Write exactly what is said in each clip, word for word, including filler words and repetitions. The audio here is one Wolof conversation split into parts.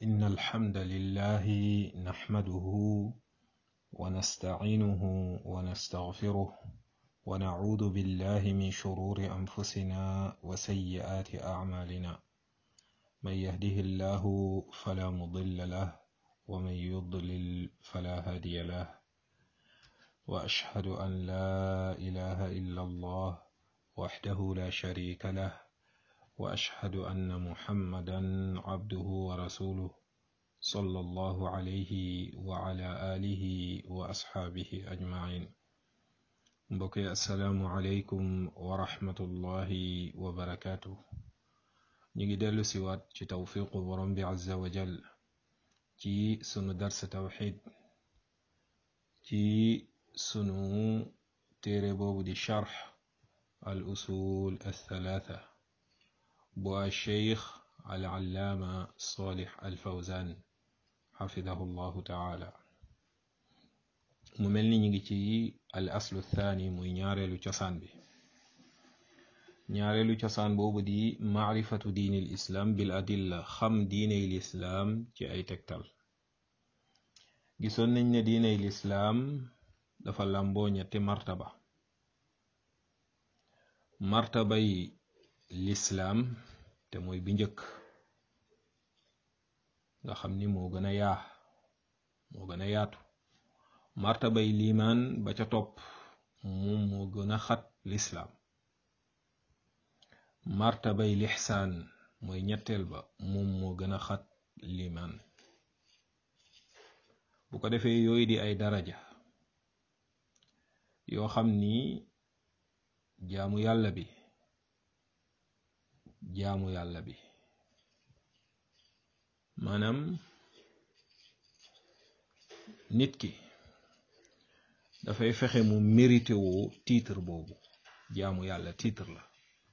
إن الحمد لله نحمده ونستعينه ونستغفره ونعوذ بالله من شرور أنفسنا وسيئات أعمالنا من يهده الله فلا مضل له ومن يضلل فلا هادي له وأشهد أن لا إله إلا الله وحده لا شريك له وأشهد أن محمدا عبده ورسوله صلى الله عليه وعلى آله وأصحابه أجمعين بقي السلام عليكم ورحمة الله وبركاته نيجي دلو سوات ci توفيق برم عز وجل ci sunu dars tawxid ci sunu téere boobu di charx al usul althalatha bu alcheikh alallaama salih alfawzan xafidahu llahu taala mu mel ni ñu ngi ci al aslu thani muy ñaareelu cosaan bi ñaareelu cosaan boobu di maarifatu diini l islaam bil adilla xam diiney lislaam ci ay tegtal gisoon nañ ne diiney lislaam dafa làmboo ñetti martaba martabay lislaam te mooy bi njëkk nga xam ni moo gën a yaa moo gën a yaatu martabay liimaan ba ca topp moom moo gën a xat lislaam martabay lixsaan mooy ñetteel ba moom moo gën a xat liimaan bu ko defee yooyu di ay daraja yoo xam ni jaamu yàlla bi jaamu yàlla bi maanaam nit ki dafay fexe mu mérité woo titre boobu jaamu yàlla titre la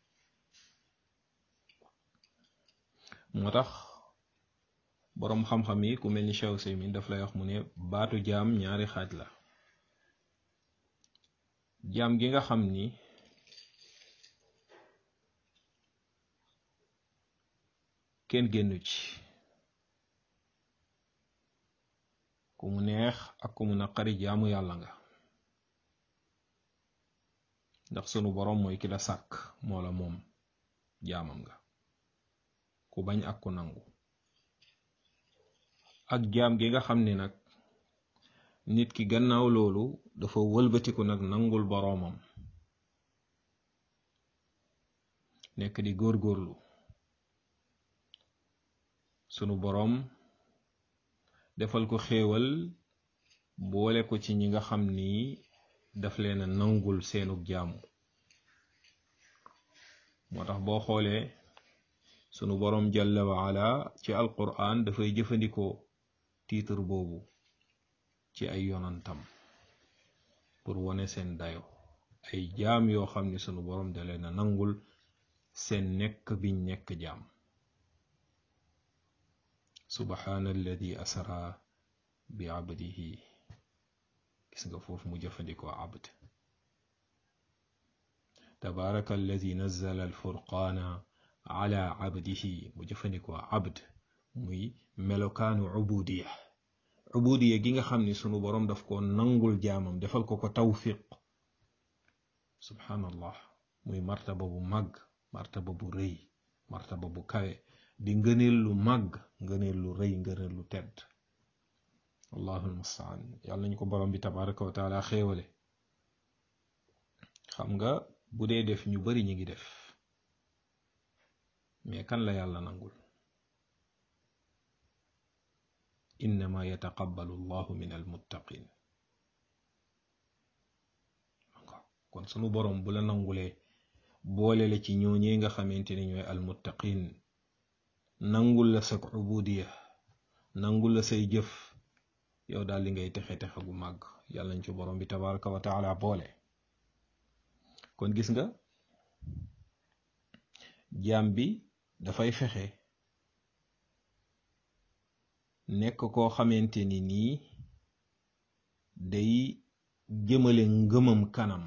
moo tax boroom xam-xam yi ku mel ni Cheikh Useymin daf lay wax mu ne baatu jaam ñaari xaaj la jaam gi nga xam ni kenn génnu ci ku mu neex ak ku mu naqari jaamu yàlla nga ndax sunu boroom mooy ki la sàkk moo la moom jaamam nga ku bañ ak ku nangu ak jaam gi nga xam ni nag nit ki gannaaw loolu dafa wëlbatiku nag nangul boroomam nekk di góorgóorlu sunu boroom defal ko xéewal boole ko ci ñi nga xam ni daf leen a nangul seenug jaamu moo tax boo xoolee sunu boroom jalla wa ala ci alquran dafay jëfandikoo titre boobu ci ay yonantam pour wone seen dayo ay jaam yoo xam ni sunu boroom da leen a nangul seen nekk biñ nekk jaam subhaana alladi asra bi abdihi gis nga foofu mu jëfandikoo abd tabaraka alladi nazzala alfurqaana ala abdihi mu jëfandikoo abd muy melokaanu ubudiya ubudiya gi nga xam ni sunu boroom daf ko nangul jaamam defal ko ko tawfiq subhaanallah muy martaba bu màgg martaba bu rëy martaba bu kawe di ngëneel lu màgg ngëneel lu rëy ngëneel lu tedd allahu almustaan yàlla nañu ko boroom bi tabaraka wa taala xéewale xam nga bu dee def ñu bari ñi ngi def mais kan la yàlla nangul innama yataqabbalu allahu min almuttaqin kon sunu boroom bu la nangulee boole la ci ñooñee nga xamante ni ñooy almuttaqin nangul la sak ubudiya nangul la say jëf yow daal li ngay texe texe gu màgg yàlla nañ ci boroom bi tabaraka wa taala boole kon gis nga jaam bi dafay fexe nekk koo xamante ni nii day jëmale ngëmam kanam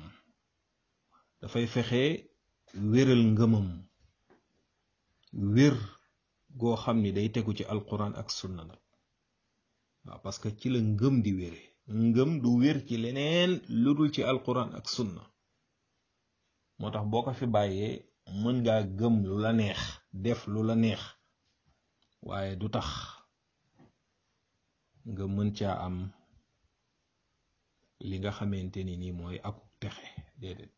dafay fexe wéral ngëmam wér goo xam ni day tegu ci alquran ak sunna nag waaw parce que ci la ngëm di wére ngëm du wér ci leneen lu dul ci alquran ak sunna moo tax boo ko fi bàyyee mën ngaa gëm lu la neex def lu la neex waaye du tax nga mën caa am li nga xamante ni nii mooy akuk texe déedéet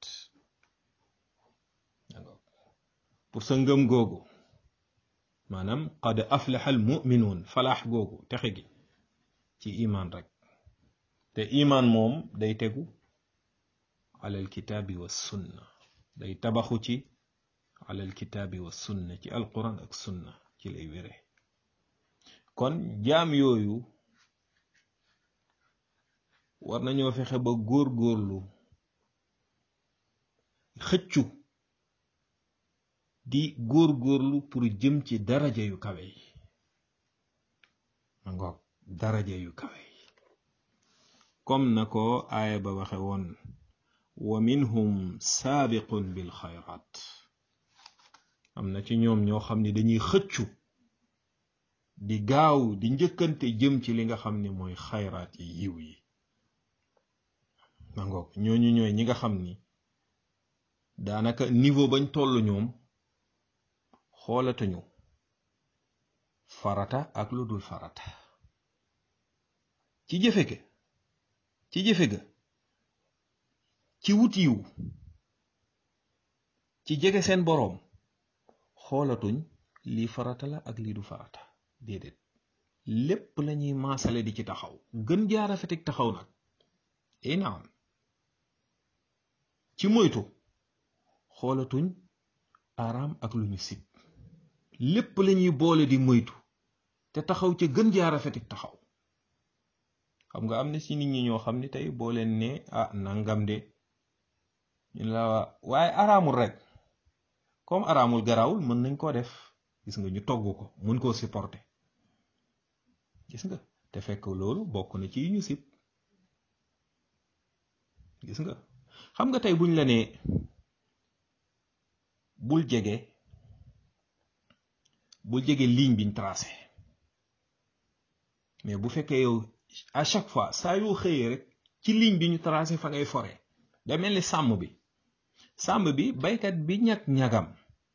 pour sa ngëm googu maanaam qad aflaha al muminuun falaax googu texe gi ci iman rek te iman moom day tegu alal kitaabi wa sunna day tabaxu ci alal kitaabi wa sunna ci alquran ak sunna ci lay wére kon jaam yooyu war nañoo fexe ba góor-góorlu xëccu di góor-góorlu pour jëm ci daraja yu kawe yi ma ngoog daraja yu kawe yi comme na ko aaya ba waxe woon wa minhum saabiqun bil xayraat am na ci ñoom ñoo xam ne dañuy xëccu di gaaw di njëkkante jëm ci li nga xam ne mooy xayraat yi yiw yi ma ngoog ñooñu ñooy ñi nga xam ni daanaka niveau bañ toll ñoom xoolatuñu farata ak lu dul farata ci jëfe ga ci jëfe ga ci wut yiw ci jege seen boroom xoolatuñ lii farata la ak lii du farata déedéet lépp lañuy maasale di ci taxaw gën jaa rafetik taxaw nag ee naam ci moytu xoolatuñ araam ak lu ñu sib lépp lañuy boole di moytu te taxaw ca gën jaa rafetik taxaw xam nga am na ci nit ñi ñoo xam ne tey boo leen ne ah nangam de ñu la waaye araamul rek comme araamul garawul mën nañ koo def gis nga ñu togg ko mën koo supporter gis nga te fekk loolu bokk na ci ñu sib gis nga xam nga tey buñ la ne bul jege bul jege ligne biñ tracé mais bu fekkee yow à chaque fois saa yoo xëyee rek ci ligne bi ñu tracé fa ngay fore da mel ni sàmm bi sàmm bi baykat bi ñag ñagam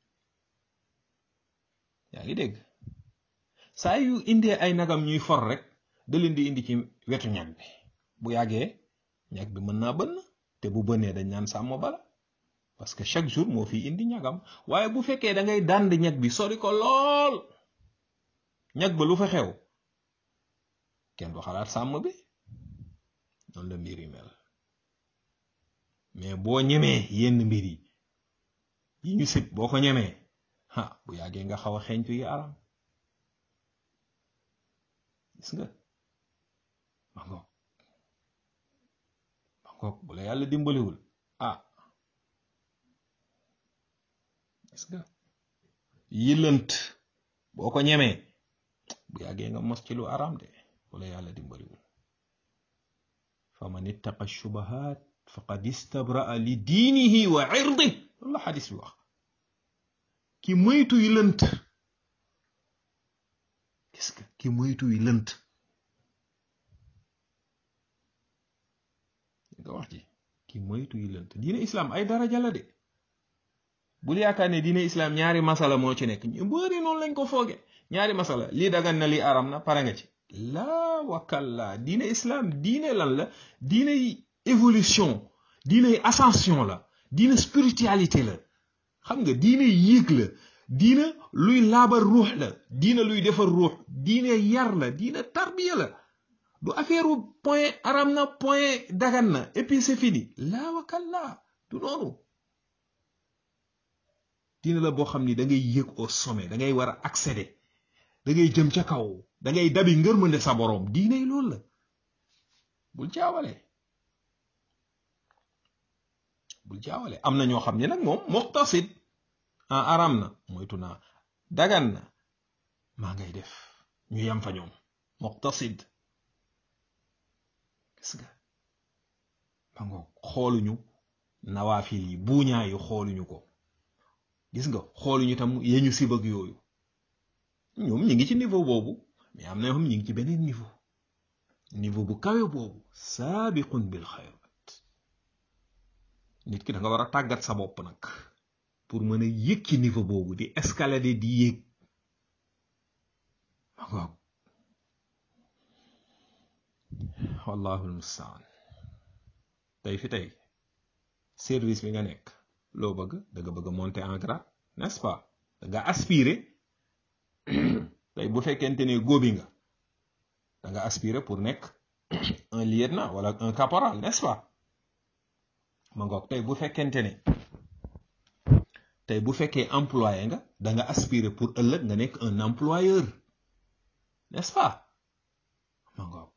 yaa ngi dégg saa yu indee ay nagam ñuy for rek da leen di indi ci wetu ñag bi bu yàggee ñag bi mën naa bënn te bu bënnee dañ naan sàmm bala parce que chaque jour moo fi indi ñagam waaye bu fekkee da ngay dànd ñag bi sori ko lool ñag ba lu fa xew kenn du xalaat sàmm bi noonu la mbir yi mel mais boo ñemee yenn mbir yi yi ñu sib boo ko ñemee ha bu yàggee nga xaw a xeeñtu yi aram gis nga ma ngoog ma ngoog bu la yàlla dimbaliwul ah gis nga yi lënt boo ko ñemee bu yàggee nga mos ci lu aram de bu la yàlla dimbaliwul fa man ittaqa shubahat faqad istabraa li diinihi wa irdi loolu la xadis bi wax ki moytu yi lënt gis nga ki moytu yi lënt nga wax ji ki moytu yi lënt diine islam ay daraja la de bul yaakaar ne diine islam ñaari masala moo ci nekk ñu bëri noonu lañ ko fooge ñaari masala lii dagan na lii aram na pare nga ci laa wakalla diine islam diine lan la diine évolution diine ascension la diine spiritualité la xam nga diine yéeg la diine luy laabar ruux la diine luy defar ruux diine yar la diine tarbiya la du affaire point aram na point dagan na et puis c'est fini laa wakalla du noonu diine la boo xam ni da ngay yéeg au sommet da ngay war a accéder da ngay jëm ca kaw da ngay dabi ngërmande sa boroom diine yi loolu la bul jaawale bul jaawale am na ñoo xam ne nag moom muqtasid ah aram na moytu naa dagan na maa ngay def ñu yam fa ñoom muqtasid gis nga ma ngo xooluñu nawaafil yi buuñaa yi xooluñu ko gis nga xooluñu tam yeñu sibag yooyu ñoom ñi ngi ci niveau boobu mais am na yoo xam ñi ngi ci beneen niveau niveau bu kawe boobu saabiqun bil xayrat. nit ki da nga war a tàggat sa bopp nag pour mën a yëg ci niveau boobu di escalader di yéeg waaw wallahu almustaan. tey fi tey service bi nga nekk loo bëgg da nga bëgg a monter en grade n'est-ce pas da nga aspirer tey bu fekkente ne góobi nga da nga aspirer pour nekk un lieutenant wala un caporal n'est-ce pas ma ngoog tey bu fekkente ne tey bu fekkee employé nga da nga aspirer pour ëllëg nga nekk un employeur n'est-ce pas ma ngoog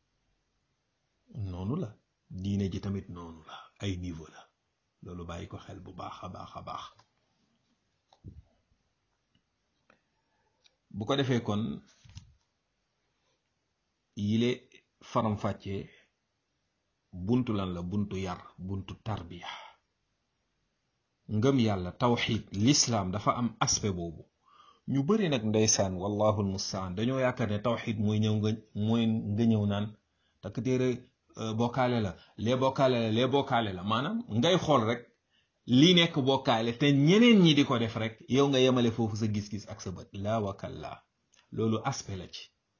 noonu la diine ji tamit noonu la ay niveau la loolu bàyyi ko xel bu baax a baax a baax. bu ko defee kon yile faram-fàccee buntu lan la buntu yar buntu tarbiya ngëm yàlla tawxid l'islam dafa am aspect boobu. ñu bari nag ndeysaan wallahu almustaan dañoo yaakaar ne tawxid mooy ñëw nga mooy nga ñëw naan takk téere bokkaale la lee bokkaale la lee bokkaale la maanaam ngay xool rek lii nekk bokkaale te ñeneen ñi di ko def rek yow nga yemale foofu sa gis-gis ak sa bët laa wakalla loolu aspect la ci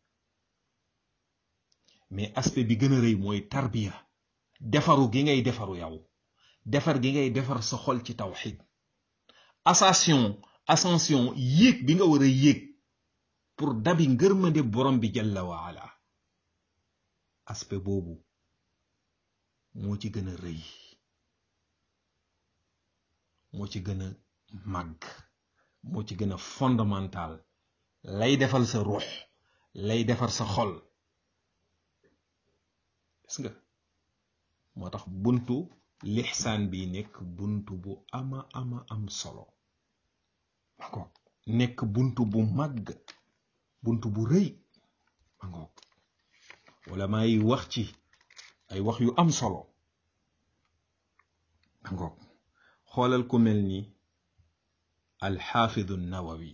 mais aspect bi gën a rëy mooy tarbiya defaru gi ngay defaru yow defar gi ngay defar sa xol ci tawxid ascension ascension yéeg bi nga war a yéeg pour dabi ngërmande borom bi jalla wa ala aspect boobu moo ci gën a rëy moo ci gën a màgg moo ci gën a fondamental lay defal sa ruux lay defar sa xol gis nga moo tax buntu lixsaan bi nekk buntu bu ama ama am solo ma ngoog nekk buntu bu màgg buntu bu rëy ma ngoog wala may wax ci ay wax yu am solo ma ngoog xoolal ku mel ni alxaafidu nawawi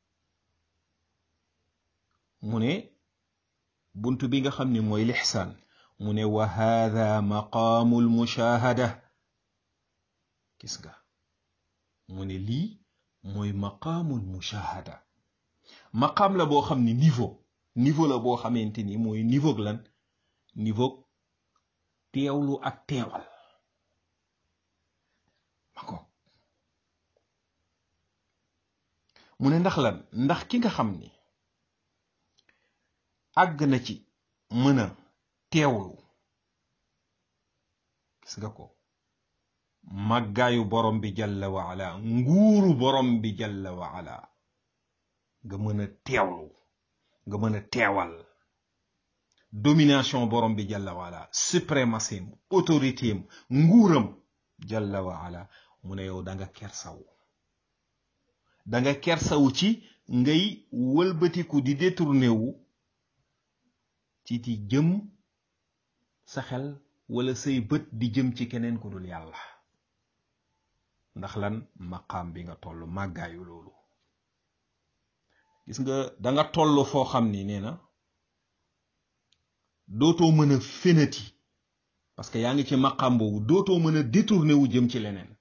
mu ne buntu bi nga xam ne mooy lixsaan mu ne wa haada maqaamu almushahada gis nga mu ne lii mooy maqaamu almushahada maqaam la boo xam ni niveau niveau la boo xamante ni mooy niveau lan niveau teewlu ak teewal ma ko mu ne ndax lan ndax ki nga xam ni àgg na ci mën a teewlu gis nga ko màggaayu borom bi jalla wa ala nguuru borom bi jalla wa ala nga mën a teewlu nga mën a teewal domination borom bi jalla wa ala suprématie autorité am nguuram jalla wa ala mu ne yow da nga kersawu da nga kersawu ci ngay wëlbatiku di détourné wu ci di jëm sa xel wala say bët di jëm ci keneen ku dul yàlla ndax lan maqaam bi nga toll màggaayu loolu gis nga da nga toll foo xam ni nee na dootoo mën a fenati parce que yaa ngi ci maqaam boobu dootoo mën a détourné wu jëm ci leneen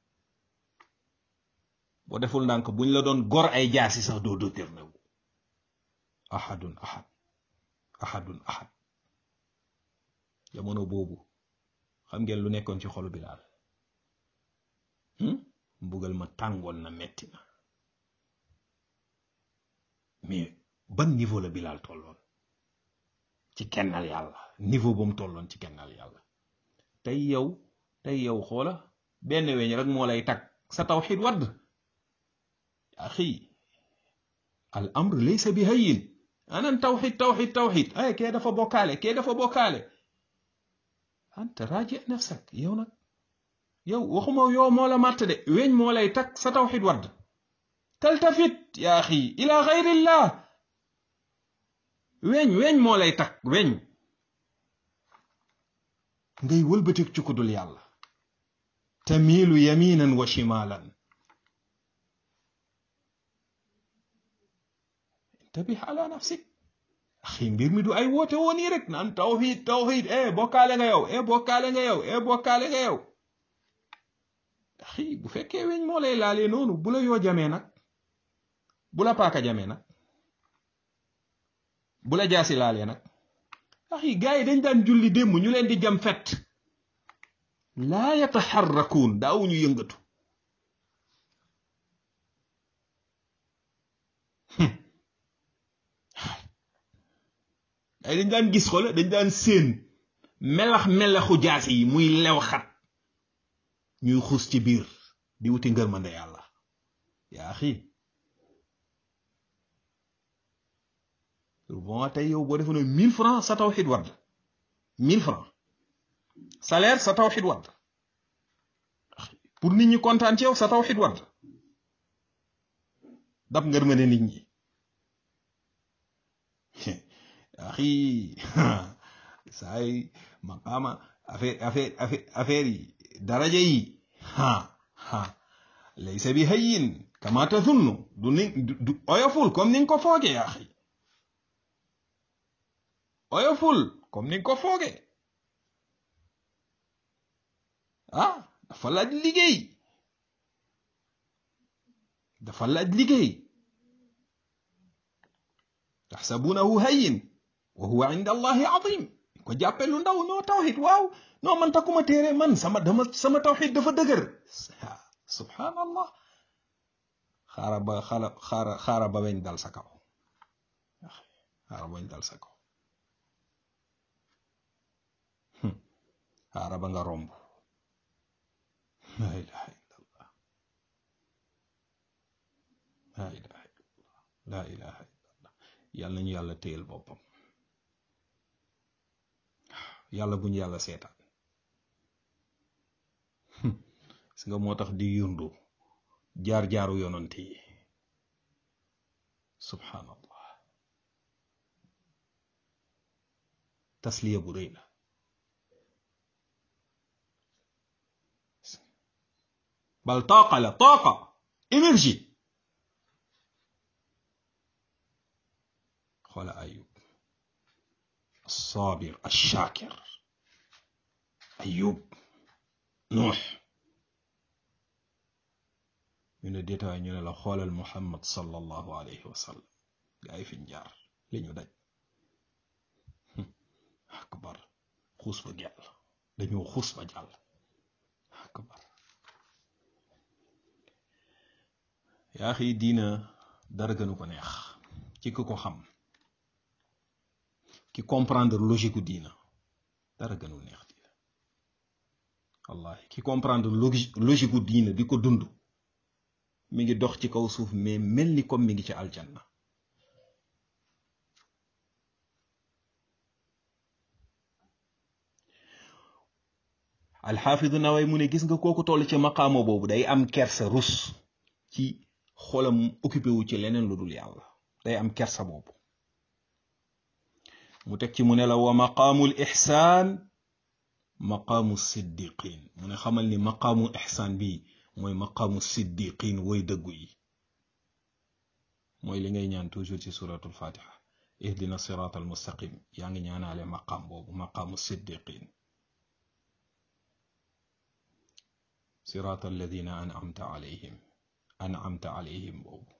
boo deful ndànk buñ la doon gor ay jaasi sax doo détourné wu ahadun ahad ahadun ahad jamono boobu xam ngeen lu nekkoon ci xolu Bilaal mbugal ma tàngoon na metti na mais ban niveau la Bilaal tolloon ci kennal yàlla niveau bu mu tolloon ci kennal yàlla tey yow tey yow xoola benn weñ rek moo lay tag sa tawxid wadd axi al amr laysa bi hayyin anan tawxid tawxid tawxid ay kee dafa bokkaale kee dafa bokkaale anta raaji nafsak yow nag yow waxuma yow moo la màtt de weñ moo lay tag sa tawxid wadd taltafit ya axi ila gayrillah weñ weñ moo lay tag weñ ngay wëlbatik ci ku dul yàlla tamiilu yaminan wa shimalan tabih ala nafsik axi mbir mi du ay woote woon yi rek naan tawhid tawhid eh bokkaale nga yow eh bokkaale nga yow eh bokkaale nga yow axi bu fekkee weñ moo lay laalee noonu bu la yoo jamee nag bu la paaka jamee nag bu la jaasi laalee nag axi gars yi dañ daan julli démb ñu leen di jam fet laa yataxarrakuun daawuñu yëngatu ay dañ daan gis xoola dañ daan séen melax melaxu jaasi yi muy lew xat ñuy xuus ci biir di wuti ngërmande yàlla yaa axi bon tey yow boo defoon mille francs sa tawhid wadd mille francs salaire sa tawhid wadd pour nit ñi kontaan ci yow sa tawhid wadd dab ngërmande nit ñi axi saay maqaama affaire affaire affaire affaire yi daraja yi ha ha laysa bi hayyin kama tazunnu du ni du oyoful comme ni nga ko foogee axi oyoful comme ni nga ko foogee ah dafa laaj liggéey dafa laaj liggéey taxsabunahu hayyin wa huwa inda allahi azim ko jàppe lu ndaw noo tawhid waaw non man takuma téere man sama dama sama tawhid dafa dëgër subhanallah xaara ba xala xaara xaara ba weñ dal sa kaw xaara ba weñ dal sa kaw xaara ba nga romb la ilaha illallah la ilaha illallah la ilaha illallah yàlla nañu yàlla téyel boppam yàlla buñu yàlla seetaan si nga moo tax di yundu jaar-jaaru yonant yi subhanallah tasliya bu rëy la bal taaqa la taaqa énergie xoola ayub الصابر الشاكر أيوب نوح ñu ne détail ñu ne la xoolal Muhammad sallallahu alayhi wa sallam gaa yi fi jaar li ñu daj akbar xuus ba jàll dañoo xuus ba jàll akbar yaa xii diina dara gënu ko neex ci ku ko xam ki comprendre logique u diina dara gënul neex diina wallahi ki comprendre logique u diina di ko dund mi ngi dox ci kaw suuf mais mel ni comme mi ngi ci aljanna alxaafidu naway mu ne gis nga kooku toll ci maqaamo boobu day am kersa rus ci xolam occupé wu ci leneen lu dul yàlla day am kersa boobu mu teg ci mu ne la wa maqaamul ixsaan maqaamu siddiqin mu ne xamal ni maqaamu ixsaan bi mooy maqaamu siddiqin way dëggu yi mooy li ngay ñaan toujours ci suratul fatiha ihdina sirat al mustaqim yaa ngi ñaanaale maqaam boobu maqaamu siddiqin sirat alladina an'amta alayhim an'amta alayhim boobu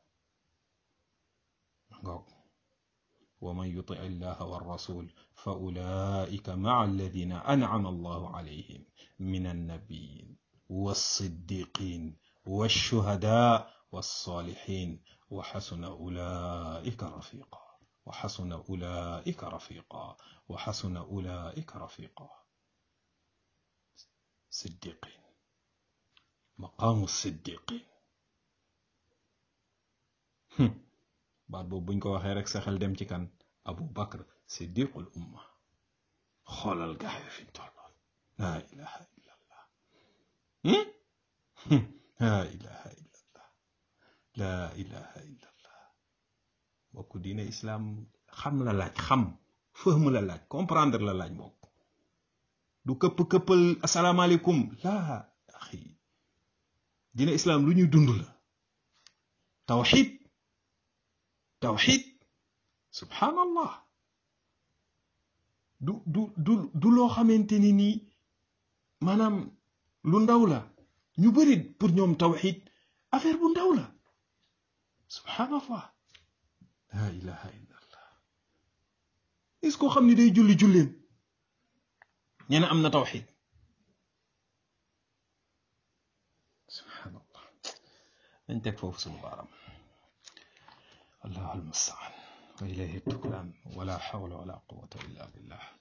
ngoog ومن يطع الله والرسول فأولئك مع الذين أنعم الله عليهم من النبيين والصديقين والشهداء والصالحين وحسن أولئك رفيقا وحسن أولئك رفيقا وحسن أولئك رفيقا صديقين مقام الصديقين baat boobu buñ ko waxee rek sa xel dem ci kan Abu Bakr siddiqul umma xoolal gaay fi tolloon laa ilaha illa allah laa ilaha illa allah laa ilaha illa allah bokk diine islam xam la laaj xam fëhm la laaj comprendre la laaj bokk du këpp këppal asalaamaaleykum laa axi diine islam lu ñuy dund la tawxid tawxid subhanallah du du du du loo xamante ni nii maanaam lu ndaw la ñu bari pour ñoom tawxid affaire bu ndaw la subhanallah la ilaha illa allah est-ce koo xam ni day julli julleen ñene am na tawxid subhanallah dañ teg foofu suñu baaram allah almustaan wa ilayhi tuklaan wala hawla wala quwwata illa billah